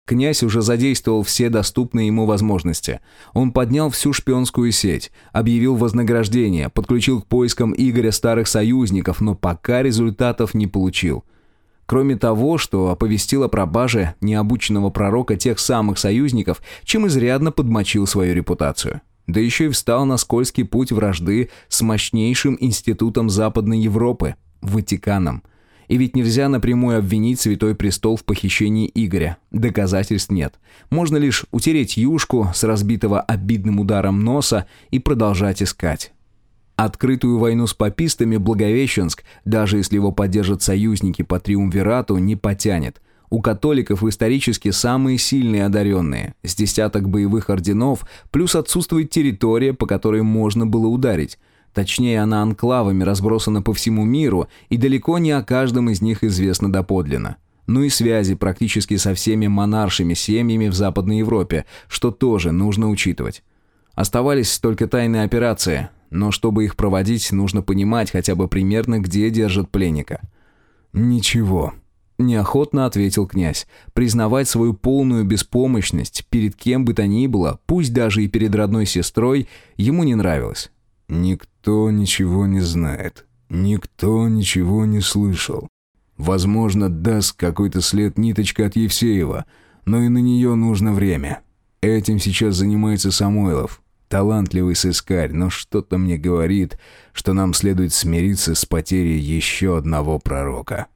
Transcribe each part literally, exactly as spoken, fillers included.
Князь уже задействовал все доступные ему возможности. Он поднял всю шпионскую сеть, объявил вознаграждение, подключил к поискам Игоря старых союзников, но пока результатов не получил. Кроме того, что оповестил о пропаже необученного пророка тех самых союзников, чем изрядно подмочил свою репутацию. Да еще и встал на скользкий путь вражды с мощнейшим институтом Западной Европы – Ватиканом. И ведь нельзя напрямую обвинить Святой Престол в похищении Игоря. Доказательств нет. Можно лишь утереть юшку с разбитого обидным ударом носа и продолжать искать. Открытую войну с папистами Благовещенск, даже если его поддержат союзники по триумвирату, не потянет. У католиков исторически самые сильные одаренные, с десяток боевых орденов, плюс отсутствует территория, по которой можно было ударить. Точнее, она анклавами разбросана по всему миру, и далеко не о каждом из них известно доподлинно. Ну и связи практически со всеми монаршими семьями в Западной Европе, что тоже нужно учитывать. Оставались только тайные операции, но чтобы их проводить, нужно понимать хотя бы примерно, где держат пленника. «Ничего», – неохотно ответил князь. Признавать свою полную беспомощность перед кем бы то ни было, пусть даже и перед родной сестрой, ему не нравилось. «Никто ничего не знает, никто ничего не слышал. Возможно, даст какой-то след ниточка от Евсеева, но и на нее нужно время. Этим сейчас занимается Самойлов, талантливый сыскарь, но что-то мне говорит, что нам следует смириться с потерей еще одного пророка».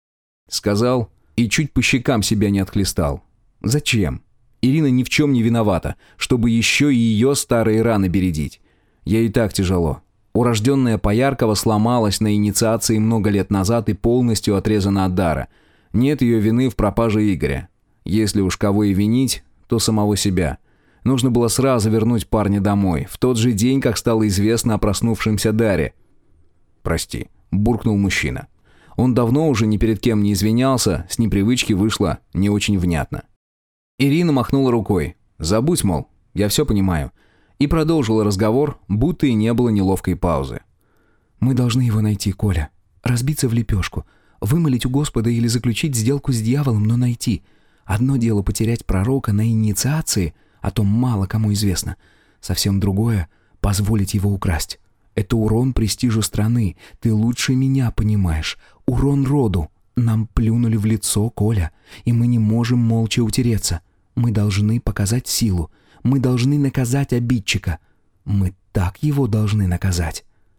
Сказал и чуть по щекам себя не отхлестал. Зачем? Ирина ни в чем не виновата, чтобы еще и ее старые раны бередить. Ей и так тяжело. Урожденная Пояркова сломалась на инициации много лет назад и полностью отрезана от дара. Нет ее вины в пропаже Игоря. Если уж кого и винить, то самого себя. Нужно было сразу вернуть парня домой, в тот же день, как стало известно о проснувшемся даре. «Прости», – буркнул мужчина. Он давно уже ни перед кем не извинялся, с непривычки вышло не очень внятно. Ирина махнула рукой. «Забудь, мол, я все понимаю». И продолжила разговор, будто и не было неловкой паузы. «Мы должны его найти, Коля. Разбиться в лепешку. Вымолить у Господа или заключить сделку с дьяволом, но найти. Одно дело потерять пророка на инициации, о том мало кому известно. Совсем другое — позволить его украсть. Это урон престижу страны. Ты лучше меня понимаешь. Урон роду. Нам плюнули в лицо, Коля, и мы не можем молча утереться. Мы должны показать силу. Мы должны наказать обидчика. Мы так его должны наказать».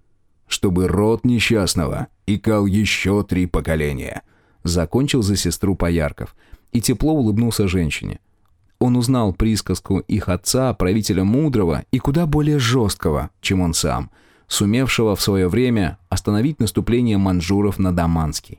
«Чтобы род несчастного икал еще три поколения», — закончил за сестру Поярков и тепло улыбнулся женщине. Он узнал присказку их отца, правителя мудрого и куда более жесткого, чем он сам, сумевшего в свое время остановить наступление маньчжуров на Даманский.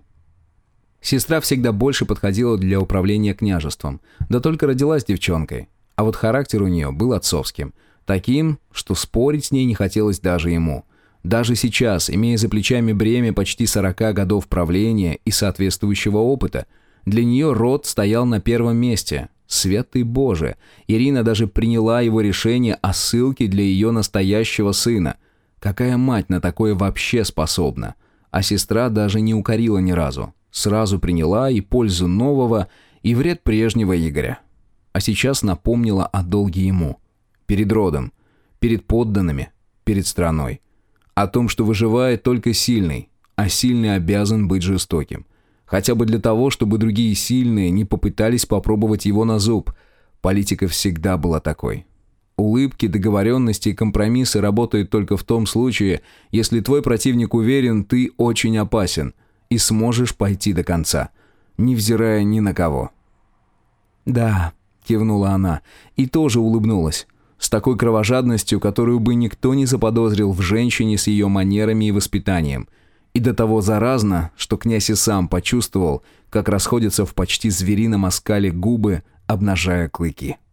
Сестра всегда больше подходила для управления княжеством, да только родилась девчонкой. А вот характер у нее был отцовским. Таким, что спорить с ней не хотелось даже ему. Даже сейчас, имея за плечами бремя почти сорока годов правления и соответствующего опыта, для нее род стоял на первом месте. Святый Боже! Ирина даже приняла его решение о ссылке для ее настоящего сына. Какая мать на такое вообще способна? А сестра даже не укорила ни разу. Сразу приняла и пользу нового, и вред прежнего Игоря. А сейчас напомнила о долге ему. Перед родом, перед подданными, перед страной. О том, что выживает только сильный, а сильный обязан быть жестоким. Хотя бы для того, чтобы другие сильные не попытались попробовать его на зуб. Политика всегда была такой. Улыбки, договоренности и компромиссы работают только в том случае, если твой противник уверен, ты очень опасен и сможешь пойти до конца, невзирая ни на кого. «Да», — кивнула она и тоже улыбнулась. С такой кровожадностью, которую бы никто не заподозрил в женщине с ее манерами и воспитанием. И до того заразно, что князь и сам почувствовал, как расходятся в почти зверином оскале губы, обнажая клыки.